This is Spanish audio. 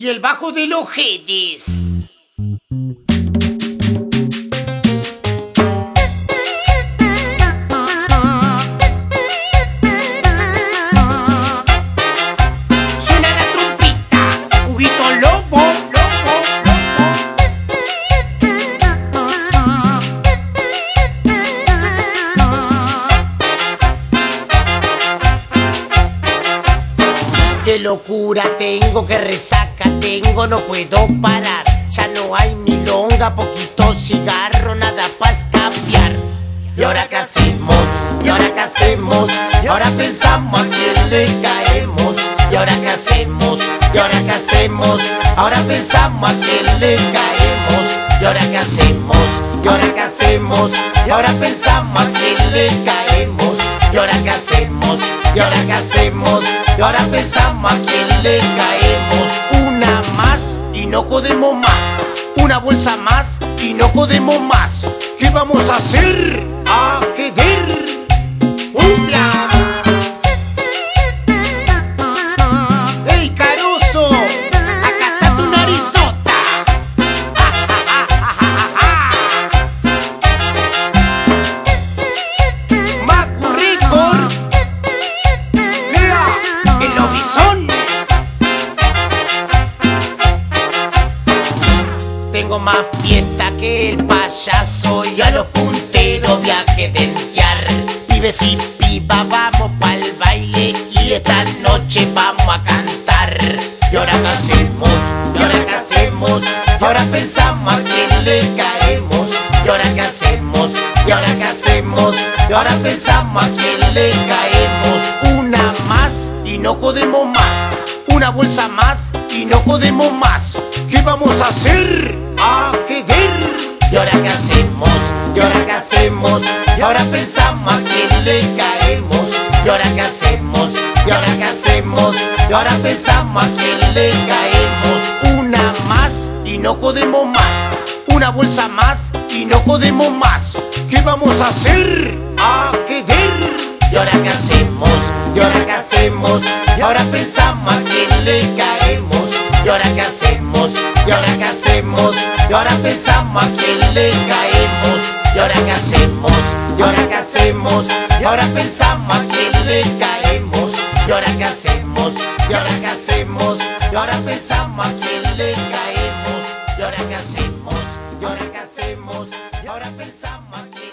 y el bajo de los Jedes. Suena la trompeta, Huguito Lobo. Qué locura tengo, qué resaca tengo, no puedo parar. Ya no hay milonga, poquito cigarro, nada para escapear. ¿Y ahora qué hacemos? ¿Y ahora qué hacemos? Y ahora pensamos a quién le caemos. ¿Y ahora qué hacemos? ¿Y ahora qué hacemos? Ahora pensamos a quién le caemos. ¿Y ahora qué hacemos? ¿Y ahora qué hacemos? Y ahora pensamos a quién le caemos. ¿Y ahora qué hacemos? ¿Y ahora qué hacemos? Y ahora pensamos a quién le caemos. Una más y no podemos más. Una bolsa más y no podemos más. ¿Qué vamos a hacer? ¡A jeder! ¡Una! ¡Ey, Caruso! ¡Acá está tu narizota! ¡Macu Record! ¡El lobizón! Tengo más fiesta que el payaso y a los punteros viaje dentear. Pibes y pibas vamos pa'l baile y esta noche vamos a cantar. ¿Y ahora qué hacemos? ¿Y ahora qué hacemos? Y ahora pensamos a quién le caemos. ¿Y ahora qué hacemos? ¿Y ahora qué hacemos? Y ahora pensamos a quién le caemos. Una más y no podemos más. Una bolsa más y no podemos más. ¿Qué vamos a hacer? ¡A jeder! ¿Y ahora qué hacemos? ¿Y ahora qué hacemos? Y ahora pensamos a quién le caemos. ¿Y ahora qué hacemos? ¿Y ahora qué hacemos? Y ahora pensamos a quién le caemos. Una más y no podemos más. Una bolsa más y no podemos más. ¿Qué vamos a hacer? ¡A jeder! ¿Y ahora qué hacemos? ¿Y ahora qué hacemos? Y ahora pensamos a quién le caemos. ¿Y ahora qué hacemos? ¿Y ahora qué hacemos? Y ahora pensamos a quién le caemos. ¿Y ahora qué hacemos? ¿Y ahora qué hacemos? Y ahora pensamos a quién le caemos. ¿Y ahora qué hacemos? ¿Y ahora qué hacemos? Y ahora pensamos a quién le caemos. ¿Y ahora qué hacemos? ¿Y ahora qué hacemos? Y ahora pensamos a quién